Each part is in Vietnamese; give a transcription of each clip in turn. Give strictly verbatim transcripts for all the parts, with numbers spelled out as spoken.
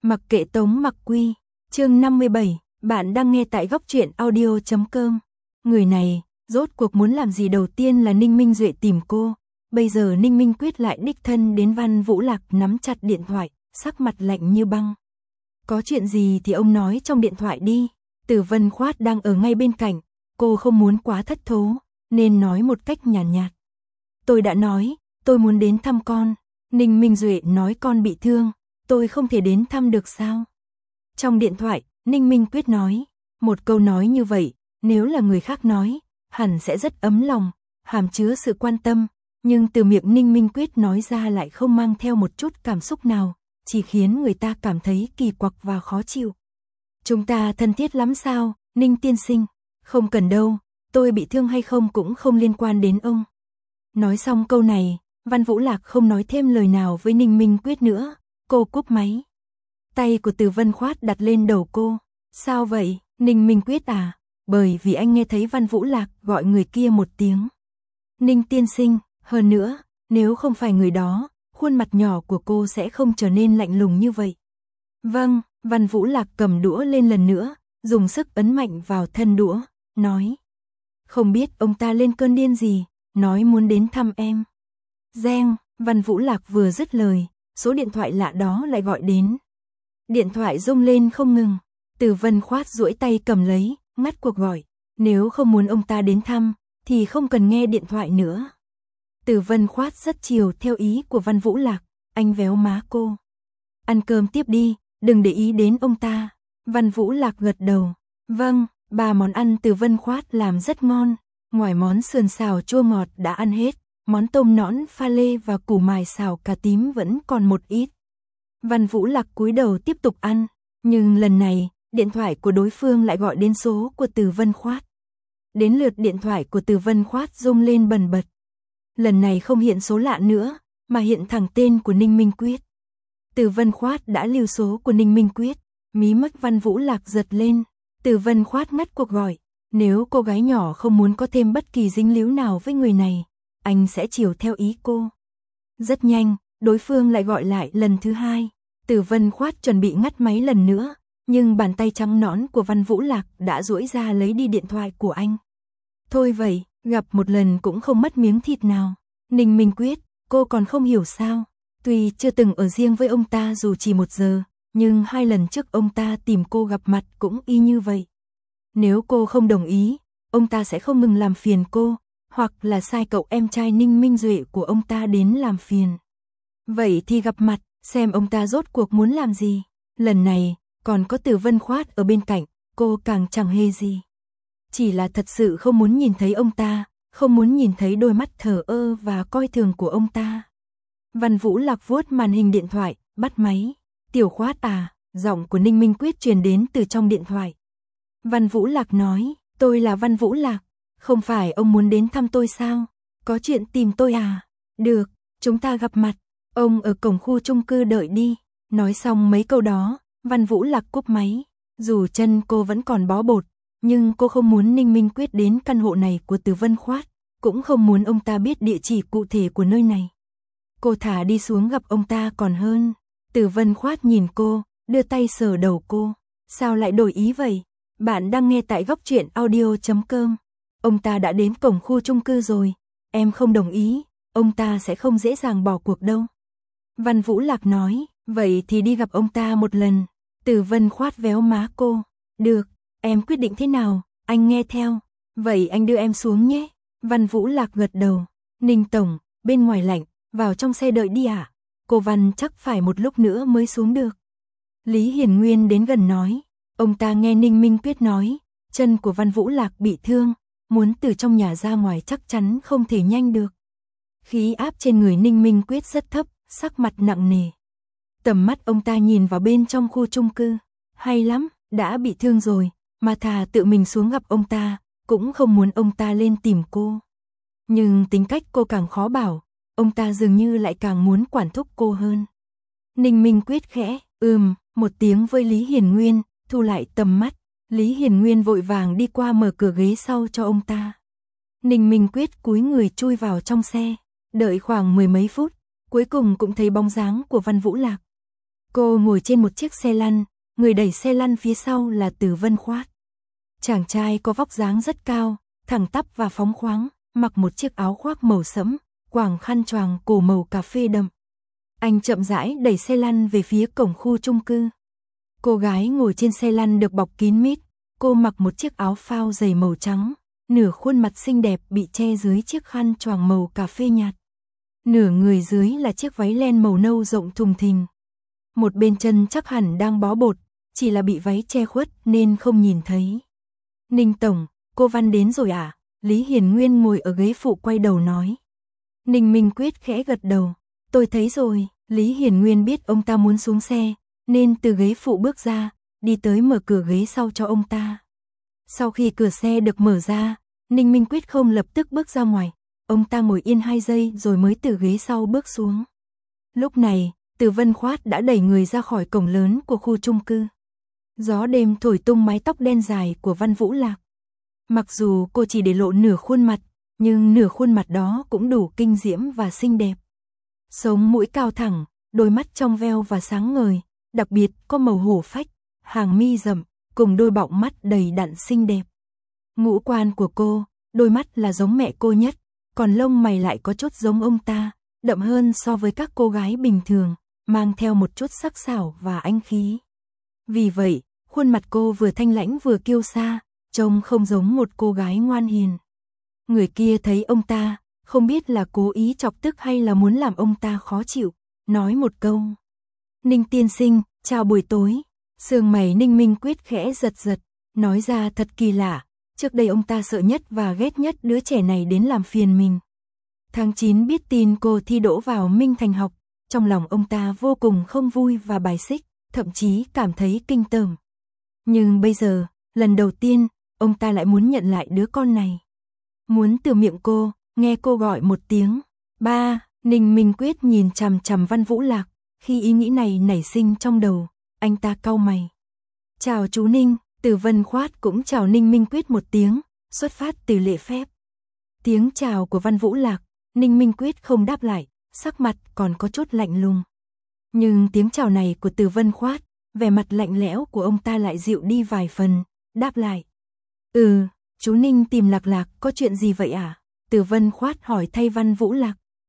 Mặc kệ Tống Mặc Quy, chương năm mươi bảy, bạn đang nghe tại góc truyện audio chấm com. Người này, rốt cuộc muốn làm gì? Đầu tiên là Ninh Minh Duệ tìm cô, bây giờ Ninh Minh Quyết lại đích thân đến. Văn Vũ Lạc nắm chặt điện thoại, sắc mặt lạnh như băng. Có chuyện gì thì ông nói trong điện thoại đi. Từ Vân Khoát đang ở ngay bên cạnh, cô không muốn quá thất thố, nên nói một cách nhàn nhạt, nhạt. Tôi đã nói, tôi muốn đến thăm con. Ninh Minh Duệ nói con bị thương, tôi không thể đến thăm được sao? Trong điện thoại, Ninh Minh Quyết nói, một câu nói như vậy, nếu là người khác nói, hẳn sẽ rất ấm lòng, hàm chứa sự quan tâm, nhưng từ miệng Ninh Minh Quyết nói ra lại không mang theo một chút cảm xúc nào, chỉ khiến người ta cảm thấy kỳ quặc và khó chịu. Chúng ta thân thiết lắm sao, Ninh tiên sinh? Không cần đâu, tôi bị thương hay không cũng không liên quan đến ông. Nói xong câu này, Văn Vũ Lạc không nói thêm lời nào với Ninh Minh Quyết nữa, cô cúp máy. Tay của Từ Vân Khoát đặt lên đầu cô. Sao vậy, Ninh Minh Quyết à? Bởi vì anh nghe thấy Văn Vũ Lạc gọi người kia một tiếng Ninh tiên sinh, hơn nữa, nếu không phải người đó, khuôn mặt nhỏ của cô sẽ không trở nên lạnh lùng như vậy. Vâng, Văn Vũ Lạc cầm đũa lên lần nữa, dùng sức ấn mạnh vào thân đũa, nói. Không biết ông ta lên cơn điên gì, nói muốn đến thăm em. Reng, Văn Vũ Lạc vừa dứt lời, số điện thoại lạ đó lại gọi đến. Điện thoại rung lên không ngừng, Từ Vân Khoát duỗi tay cầm lấy, ngắt cuộc gọi. Nếu không muốn ông ta đến thăm, thì không cần nghe điện thoại nữa. Từ Vân Khoát rất chiều theo ý của Văn Vũ Lạc, anh véo má cô. Ăn cơm tiếp đi, đừng để ý đến ông ta. Văn Vũ Lạc gật đầu. Vâng, ba món ăn Từ Vân Khoát làm rất ngon, ngoài món sườn xào chua ngọt đã ăn hết, món tôm nõn pha lê và củ mài xào cà tím vẫn còn một ít. Văn Vũ Lạc cúi đầu tiếp tục ăn, nhưng lần này, điện thoại của đối phương lại gọi đến số của Từ Vân Khoát. Đến lượt điện thoại của Từ Vân Khoát rung lên bần bật. Lần này không hiện số lạ nữa, mà hiện thẳng tên của Ninh Minh Quyết. Từ Vân Khoát đã lưu số của Ninh Minh Quyết, mí mắt Văn Vũ Lạc giật lên. Từ Vân Khoát ngắt cuộc gọi, nếu cô gái nhỏ không muốn có thêm bất kỳ dính líu nào với người này, anh sẽ chiều theo ý cô. Rất nhanh, đối phương lại gọi lại lần thứ hai. Từ Vân Khoát chuẩn bị ngắt máy lần nữa, nhưng bàn tay trắng nõn của Văn Vũ Lạc đã duỗi ra lấy đi điện thoại của anh. Thôi vậy, gặp một lần cũng không mất miếng thịt nào. Ninh Minh Quyết, cô còn không hiểu sao? Tuy chưa từng ở riêng với ông ta dù chỉ một giờ, nhưng hai lần trước ông ta tìm cô gặp mặt cũng y như vậy. Nếu cô không đồng ý, ông ta sẽ không ngừng làm phiền cô, hoặc là sai cậu em trai Ninh Minh Duệ của ông ta đến làm phiền. Vậy thì gặp mặt, xem ông ta rốt cuộc muốn làm gì. Lần này, còn có Từ Vân Khoát ở bên cạnh, cô càng chẳng hề gì. Chỉ là thật sự không muốn nhìn thấy ông ta, không muốn nhìn thấy đôi mắt thờ ơ và coi thường của ông ta. Văn Vũ Lạc vuốt màn hình điện thoại, bắt máy. Tiểu Khoát à, giọng của Ninh Minh Quyết truyền đến từ trong điện thoại. Văn Vũ Lạc nói, tôi là Văn Vũ Lạc, không phải ông muốn đến thăm tôi sao? Có chuyện tìm tôi à? Được, chúng ta gặp mặt, ông ở cổng khu chung cư đợi đi. Nói xong mấy câu đó, Văn Vũ Lạc cúp máy. Dù chân cô vẫn còn bó bột, nhưng cô không muốn Ninh Minh Quyết đến căn hộ này của Từ Vân Khoát, cũng không muốn ông ta biết địa chỉ cụ thể của nơi này. Cô thả đi xuống gặp ông ta còn hơn. Từ Vân Khoát nhìn cô, đưa tay sờ đầu cô. Sao lại đổi ý vậy? Bạn đang nghe tại góc truyện audio chấm com. Ông ta đã đến cổng khu chung cư rồi, em không đồng ý, ông ta sẽ không dễ dàng bỏ cuộc đâu. Văn Vũ Lạc nói, vậy thì đi gặp ông ta một lần. Từ Vân Khoát véo má cô. Được, em quyết định thế nào, anh nghe theo. Vậy anh đưa em xuống nhé. Văn Vũ Lạc gật đầu. Ninh tổng, bên ngoài lạnh, vào trong xe đợi đi ạ. À? Cô Văn chắc phải một lúc nữa mới xuống được. Lý Hiển Nguyên đến gần nói. Ông ta nghe Ninh Minh Quyết nói, chân của Văn Vũ Lạc bị thương, muốn từ trong nhà ra ngoài chắc chắn không thể nhanh được. Khí áp trên người Ninh Minh Quyết rất thấp, sắc mặt nặng nề. Tầm mắt ông ta nhìn vào bên trong khu chung cư. Hay lắm, đã bị thương rồi, mà thà tự mình xuống gặp ông ta, cũng không muốn ông ta lên tìm cô. Nhưng tính cách cô càng khó bảo, ông ta dường như lại càng muốn quản thúc cô hơn. Ninh Minh Quyết khẽ, ừm, một tiếng với Lý Hiển Nguyên, thu lại tầm mắt. Lý Hiển Nguyên vội vàng đi qua mở cửa ghế sau cho ông ta. Ninh Minh Quyết cúi người chui vào trong xe, đợi khoảng mười mấy phút, cuối cùng cũng thấy bóng dáng của Văn Vũ Lạc. Cô ngồi trên một chiếc xe lăn, người đẩy xe lăn phía sau là Từ Vân Khoát. Chàng trai có vóc dáng rất cao, thẳng tắp và phóng khoáng, mặc một chiếc áo khoác màu sẫm, quàng khăn choàng cổ màu cà phê đậm. Anh chậm rãi đẩy xe lăn về phía cổng khu chung cư. Cô gái ngồi trên xe lăn được bọc kín mít, cô mặc một chiếc áo phao dày màu trắng, nửa khuôn mặt xinh đẹp bị che dưới chiếc khăn choàng màu cà phê nhạt. Nửa người dưới là chiếc váy len màu nâu rộng thùng thình. Một bên chân chắc hẳn đang bó bột, chỉ là bị váy che khuất nên không nhìn thấy. Ninh tổng, cô Văn đến rồi à? Lý Hiền Nguyên ngồi ở ghế phụ quay đầu nói. Ninh Minh Quyết khẽ gật đầu. Tôi thấy rồi. Lý Hiền Nguyên biết ông ta muốn xuống xe, nên từ ghế phụ bước ra, đi tới mở cửa ghế sau cho ông ta. Sau khi cửa xe được mở ra, Ninh Minh Quyết không lập tức bước ra ngoài. Ông ta ngồi yên hai giây rồi mới từ ghế sau bước xuống. Lúc này, Từ Vân Khoát đã đẩy người ra khỏi cổng lớn của khu chung cư. Gió đêm thổi tung mái tóc đen dài của Văn Vũ Lạc. Mặc dù cô chỉ để lộ nửa khuôn mặt, nhưng nửa khuôn mặt đó cũng đủ kinh diễm và xinh đẹp. Sống mũi cao thẳng, đôi mắt trong veo và sáng ngời, đặc biệt có màu hổ phách, hàng mi rậm, cùng đôi bọng mắt đầy đặn xinh đẹp. Ngũ quan của cô, đôi mắt là giống mẹ cô nhất, còn lông mày lại có chút giống ông ta, đậm hơn so với các cô gái bình thường, mang theo một chút sắc sảo và anh khí. Vì vậy, khuôn mặt cô vừa thanh lãnh vừa kiêu sa, trông không giống một cô gái ngoan hiền. Người kia thấy ông ta, không biết là cố ý chọc tức hay là muốn làm ông ta khó chịu, nói một câu. Ninh tiên sinh, chào buổi tối. Sườn mày Ninh Minh Quyết khẽ giật giật, nói ra thật kỳ lạ, trước đây ông ta sợ nhất và ghét nhất đứa trẻ này đến làm phiền mình. Tháng chín biết tin cô thi đỗ vào Minh Thành học, trong lòng ông ta vô cùng không vui và bài xích, thậm chí cảm thấy kinh tởm. Nhưng bây giờ, lần đầu tiên, ông ta lại muốn nhận lại đứa con này. Muốn từ miệng cô, nghe cô gọi một tiếng, ba, Ninh Minh Quyết nhìn chằm chằm Văn Vũ Lạc, khi ý nghĩ này nảy sinh trong đầu, anh ta cau mày. Chào chú Ninh, Từ Vân Khoát cũng chào Ninh Minh Quyết một tiếng, xuất phát từ lễ phép. Tiếng chào của Văn Vũ Lạc, Ninh Minh Quyết không đáp lại, sắc mặt còn có chút lạnh lùng. Nhưng tiếng chào này của Từ Vân Khoát, vẻ mặt lạnh lẽo của ông ta lại dịu đi vài phần, đáp lại. Ừ, chú Ninh tìm Lạc Lạc có chuyện gì vậy à? Từ Vân Khoát hỏi thay Văn Vũ Lạc.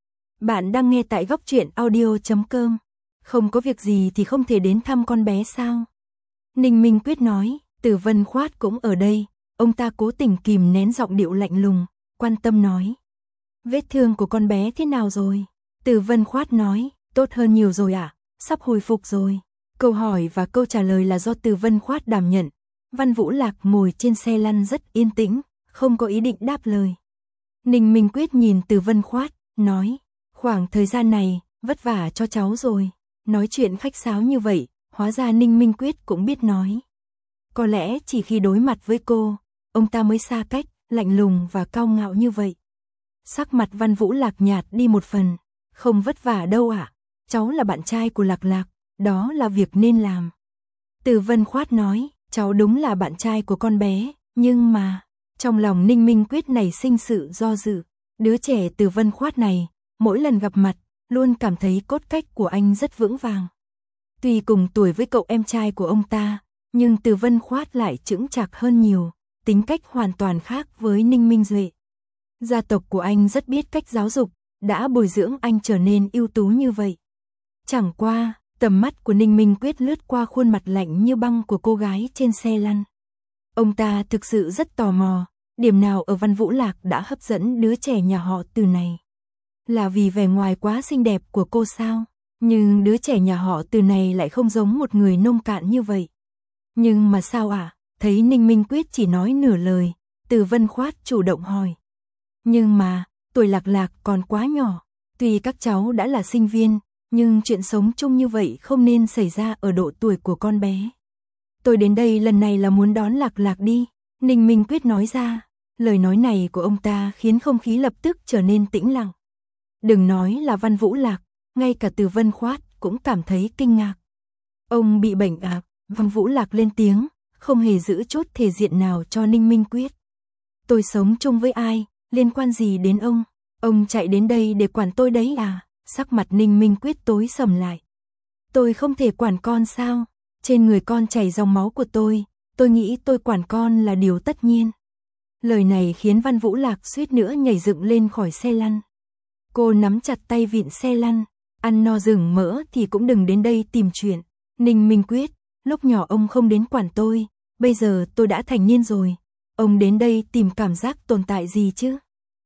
Bạn đang nghe tại góc truyện audio chấm com. Không có việc gì thì không thể đến thăm con bé sao? Ninh Minh Quyết nói, Từ Vân Khoát cũng ở đây, ông ta cố tình kìm nén giọng điệu lạnh lùng, quan tâm nói. Vết thương của con bé thế nào rồi? Từ Vân Khoát nói, tốt hơn nhiều rồi ạ, à? Sắp hồi phục rồi. Câu hỏi và câu trả lời là do Từ Vân Khoát đảm nhận. Văn Vũ Lạc ngồi trên xe lăn rất yên tĩnh, không có ý định đáp lời. Ninh Minh Quyết nhìn Từ Vân Khoát, nói, khoảng thời gian này, vất vả cho cháu rồi. Nói chuyện khách sáo như vậy, hóa ra Ninh Minh Quyết cũng biết nói. Có lẽ chỉ khi đối mặt với cô, ông ta mới xa cách, lạnh lùng và cao ngạo như vậy. Sắc mặt Văn Vũ Lạc nhạt đi một phần, không vất vả đâu ạ, à? Cháu là bạn trai của Lạc Lạc, đó là việc nên làm. Từ Vân Khoát nói, cháu đúng là bạn trai của con bé, nhưng mà, trong lòng Ninh Minh Quyết nảy sinh sự do dự. Đứa trẻ Từ Vân Khoát này, mỗi lần gặp mặt, luôn cảm thấy cốt cách của anh rất vững vàng. Tuy cùng tuổi với cậu em trai của ông ta, nhưng Từ Vân Khoát lại chững chạc hơn nhiều, tính cách hoàn toàn khác với Ninh Minh Duệ. Gia tộc của anh rất biết cách giáo dục, đã bồi dưỡng anh trở nên ưu tú như vậy. Chẳng qua, tầm mắt của Ninh Minh Quyết lướt qua khuôn mặt lạnh như băng của cô gái trên xe lăn. Ông ta thực sự rất tò mò, điểm nào ở Văn Vũ Lạc đã hấp dẫn đứa trẻ nhà họ Từ này. Là vì vẻ ngoài quá xinh đẹp của cô sao? Nhưng đứa trẻ nhà họ Từ này lại không giống một người nông cạn như vậy. Nhưng mà sao ạ? À? Thấy Ninh Minh Quyết chỉ nói nửa lời, Từ Vân Khoát chủ động hỏi. Nhưng mà, tuổi Lạc Lạc còn quá nhỏ, tuy các cháu đã là sinh viên, nhưng chuyện sống chung như vậy không nên xảy ra ở độ tuổi của con bé. Tôi đến đây lần này là muốn đón Lạc Lạc đi, Ninh Minh Quyết nói ra. Lời nói này của ông ta khiến không khí lập tức trở nên tĩnh lặng. Đừng nói là Văn Vũ Lạc, ngay cả Từ Vân Khoát cũng cảm thấy kinh ngạc. Ông bị bệnh à? Văn Vũ Lạc lên tiếng, không hề giữ chút thể diện nào cho Ninh Minh Quyết. Tôi sống chung với ai, liên quan gì đến ông? Ông chạy đến đây để quản tôi đấy à? Sắc mặt Ninh Minh Quyết tối sầm lại. Tôi không thể quản con sao? Trên người con chảy dòng máu của tôi, tôi nghĩ tôi quản con là điều tất nhiên. Lời này khiến Văn Vũ Lạc suýt nữa nhảy dựng lên khỏi xe lăn. Cô nắm chặt tay vịn xe lăn, ăn no rừng mỡ thì cũng đừng đến đây tìm chuyện. Ninh Minh Quyết, lúc nhỏ ông không đến quản tôi, bây giờ tôi đã thành niên rồi. Ông đến đây tìm cảm giác tồn tại gì chứ?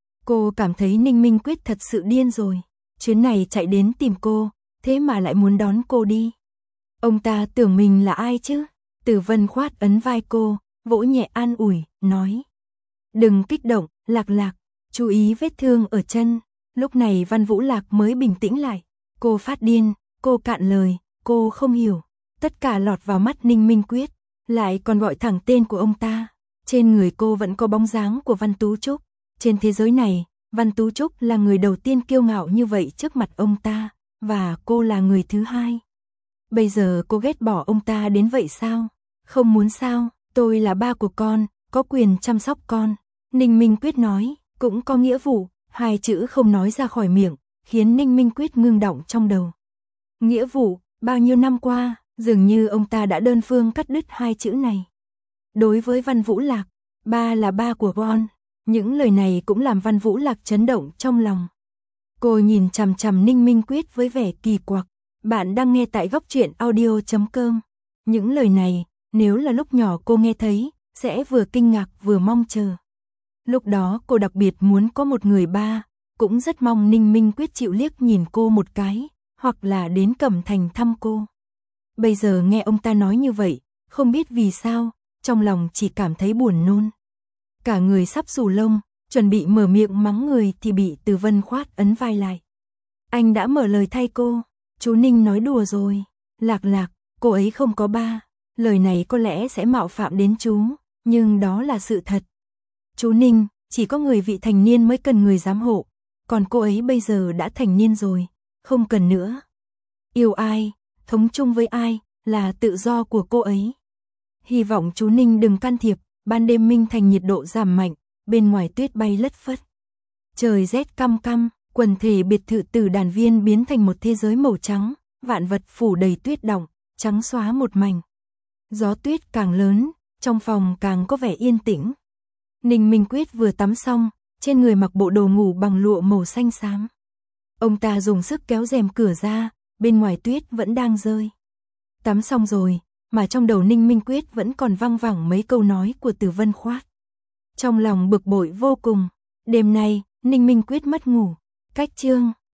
Cô cảm thấy Ninh Minh Quyết thật sự điên rồi. Chuyến này chạy đến tìm cô, thế mà lại muốn đón cô đi. Ông ta tưởng mình là ai chứ? Từ Vân khoát ấn vai cô, vỗ nhẹ an ủi, nói. Đừng kích động, Lạc Lạc, chú ý vết thương ở chân. Lúc này Văn Vũ Lạc mới bình tĩnh lại. Cô phát điên, cô cạn lời, cô không hiểu. Tất cả lọt vào mắt Ninh Minh Quyết, lại còn gọi thẳng tên của ông ta. Trên người cô vẫn có bóng dáng của Văn Tú Trúc. Trên thế giới này, Văn Tú Trúc là người đầu tiên kiêu ngạo như vậy trước mặt ông ta, và cô là người thứ hai. Bây giờ cô ghét bỏ ông ta đến vậy sao? Không muốn sao? Tôi là ba của con, có quyền chăm sóc con. Ninh Minh Quyết nói, cũng có nghĩa vụ. Hai chữ không nói ra khỏi miệng, khiến Ninh Minh Quyết ngưng đọng trong đầu. Nghĩa vụ, bao nhiêu năm qua, dường như ông ta đã đơn phương cắt đứt hai chữ này. Đối với Văn Vũ Lạc, ba là ba của con. Những lời này cũng làm Văn Vũ Lạc chấn động trong lòng. Cô nhìn chằm chằm Ninh Minh Quyết với vẻ kỳ quặc. Bạn đang nghe tại góc truyện audio chấm com. Những lời này, nếu là lúc nhỏ cô nghe thấy, sẽ vừa kinh ngạc vừa mong chờ. Lúc đó cô đặc biệt muốn có một người ba, cũng rất mong Ninh Minh Quyết chịu liếc nhìn cô một cái, hoặc là đến Cẩm Thành thăm cô. Bây giờ nghe ông ta nói như vậy, không biết vì sao, trong lòng chỉ cảm thấy buồn nôn. Cả người sắp xù lông, chuẩn bị mở miệng mắng người thì bị Từ Vân khoát ấn vai lại. Anh đã mở lời thay cô, chú Ninh nói đùa rồi. Lạc Lạc, cô ấy không có ba. Lời này có lẽ sẽ mạo phạm đến chú, nhưng đó là sự thật. Chú Ninh, chỉ có người vị thành niên mới cần người giám hộ, còn cô ấy bây giờ đã thành niên rồi, không cần nữa. Yêu ai, thống chung với ai, là tự do của cô ấy. Hy vọng chú Ninh đừng can thiệp. Ban đêm Minh Thành nhiệt độ giảm mạnh, bên ngoài tuyết bay lất phất. Trời rét căm căm, quần thể biệt thự Tử Đàn Viên biến thành một thế giới màu trắng, vạn vật phủ đầy tuyết đọng, trắng xóa một mảnh. Gió tuyết càng lớn, trong phòng càng có vẻ yên tĩnh. Ninh Minh Quyết vừa tắm xong, trên người mặc bộ đồ ngủ bằng lụa màu xanh xám. Ông ta dùng sức kéo rèm cửa ra, bên ngoài tuyết vẫn đang rơi. Tắm xong rồi, mà trong đầu Ninh Minh Quyết vẫn còn văng vẳng mấy câu nói của Từ Vân khoát. Trong lòng bực bội vô cùng, đêm nay, Ninh Minh Quyết mất ngủ. Cách chương